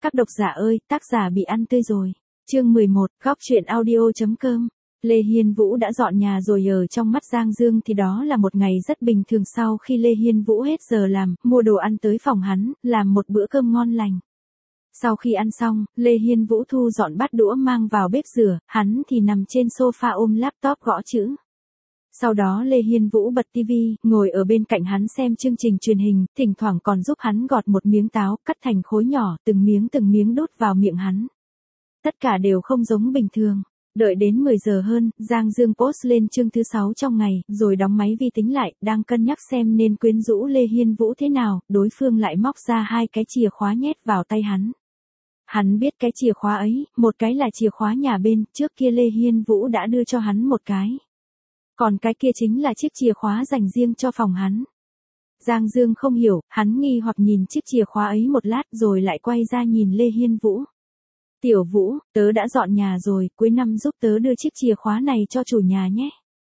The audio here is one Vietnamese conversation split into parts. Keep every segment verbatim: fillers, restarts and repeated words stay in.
Các độc giả ơi, tác giả bị ăn tươi rồi. Chương mười một, góc truyện audio.com. Lê Hiên Vũ đã dọn nhà rồi. Ở trong mắt Giang Dương thì đó là một ngày rất bình thường. Sau khi Lê Hiên Vũ hết giờ làm, mua đồ ăn tới phòng hắn, làm một bữa cơm ngon lành. Sau khi ăn xong, Lê Hiên Vũ thu dọn bát đũa mang vào bếp rửa, hắn thì nằm trên sofa ôm laptop gõ chữ. Sau đó Lê Hiên Vũ bật tivi, ngồi ở bên cạnh hắn xem chương trình truyền hình, thỉnh thoảng còn giúp hắn gọt một miếng táo, cắt thành khối nhỏ, từng miếng từng miếng đút vào miệng hắn. Tất cả đều không giống bình thường. Đợi đến mười giờ hơn, Giang Dương post lên chương thứ sáu trong ngày, rồi đóng máy vi tính lại, đang cân nhắc xem nên quyến rũ Lê Hiên Vũ thế nào, đối phương lại móc ra hai cái chìa khóa nhét vào tay hắn. Hắn biết cái chìa khóa ấy, một cái là chìa khóa nhà bên, trước kia Lê Hiên Vũ đã đưa cho hắn một cái. Còn cái kia chính là chiếc chìa khóa dành riêng cho phòng hắn. Giang Dương không hiểu, hắn nghi hoặc nhìn chiếc chìa khóa ấy một lát rồi lại quay ra nhìn Lê Hiên Vũ. Tiểu Vũ, tớ đã dọn nhà rồi, cuối năm giúp tớ đưa chiếc chìa khóa này cho chủ nhà nhé.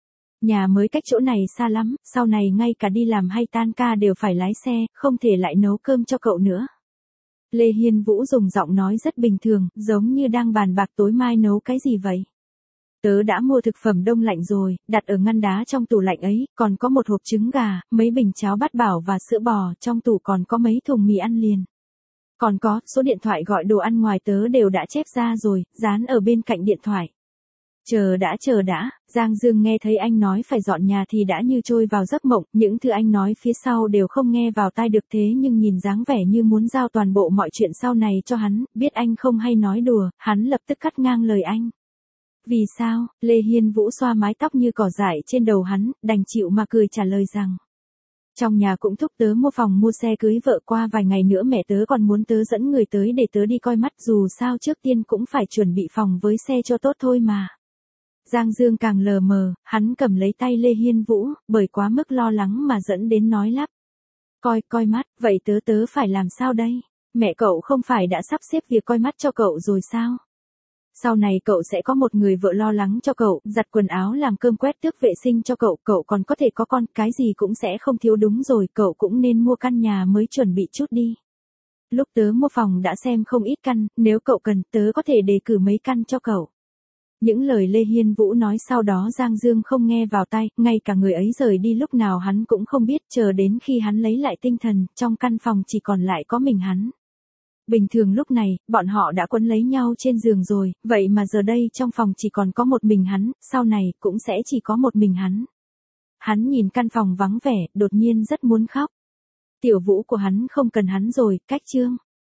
Nhà mới cách chỗ này xa lắm, sau này ngay cả đi làm hay tan ca đều phải lái xe, không thể lại nấu cơm cho cậu nữa. Lê Hiên Vũ dùng giọng nói rất bình thường, giống như đang bàn bạc tối mai nấu cái gì vậy. Tớ đã mua thực phẩm đông lạnh rồi, đặt ở ngăn đá trong tủ lạnh ấy, còn có một hộp trứng gà, mấy bình cháo bát bảo và sữa bò, trong tủ còn có mấy thùng mì ăn liền. Còn có, số điện thoại gọi đồ ăn ngoài tớ đều đã chép ra rồi, dán ở bên cạnh điện thoại. Chờ đã chờ đã, Giang Dương nghe thấy anh nói phải dọn nhà thì đã như trôi vào giấc mộng, những thứ anh nói phía sau đều không nghe vào tai được, thế nhưng nhìn dáng vẻ như muốn giao toàn bộ mọi chuyện sau này cho hắn, biết anh không hay nói đùa, hắn lập tức cắt ngang lời anh. Vì sao? Lê Hiên Vũ xoa mái tóc như cỏ dại trên đầu hắn, đành chịu mà cười trả lời rằng. Trong nhà cũng thúc tớ mua phòng mua xe cưới vợ, qua vài ngày nữa mẹ tớ còn muốn tớ dẫn người tới để tớ đi coi mắt, dù sao trước tiên cũng phải chuẩn bị phòng với xe cho tốt thôi mà. Giang Dương càng lờ mờ, hắn cầm lấy tay Lê Hiên Vũ, bởi quá mức lo lắng mà dẫn đến nói lắp. Coi, coi mắt, vậy tớ tớ phải làm sao đây? Mẹ cậu không phải đã sắp xếp việc coi mắt cho cậu rồi sao? Sau này cậu sẽ có một người vợ lo lắng cho cậu, giặt quần áo, làm cơm, quét tước vệ sinh cho cậu, cậu còn có thể có con, cái gì cũng sẽ không thiếu. Đúng rồi, cậu cũng nên mua căn nhà mới chuẩn bị chút đi. Lúc tớ mua phòng đã xem không ít căn, nếu cậu cần, tớ có thể đề cử mấy căn cho cậu. Những lời Lê Hiên Vũ nói sau đó Giang Dương không nghe vào tai, ngay cả người ấy rời đi lúc nào hắn cũng không biết, chờ đến khi hắn lấy lại tinh thần, trong căn phòng chỉ còn lại có mình hắn. Bình thường lúc này, bọn họ đã quấn lấy nhau trên giường rồi, vậy mà giờ đây trong phòng chỉ còn có một mình hắn, sau này cũng sẽ chỉ có một mình hắn. Hắn nhìn căn phòng vắng vẻ, đột nhiên rất muốn khóc. Tiểu Vũ của hắn không cần hắn rồi, cách chương.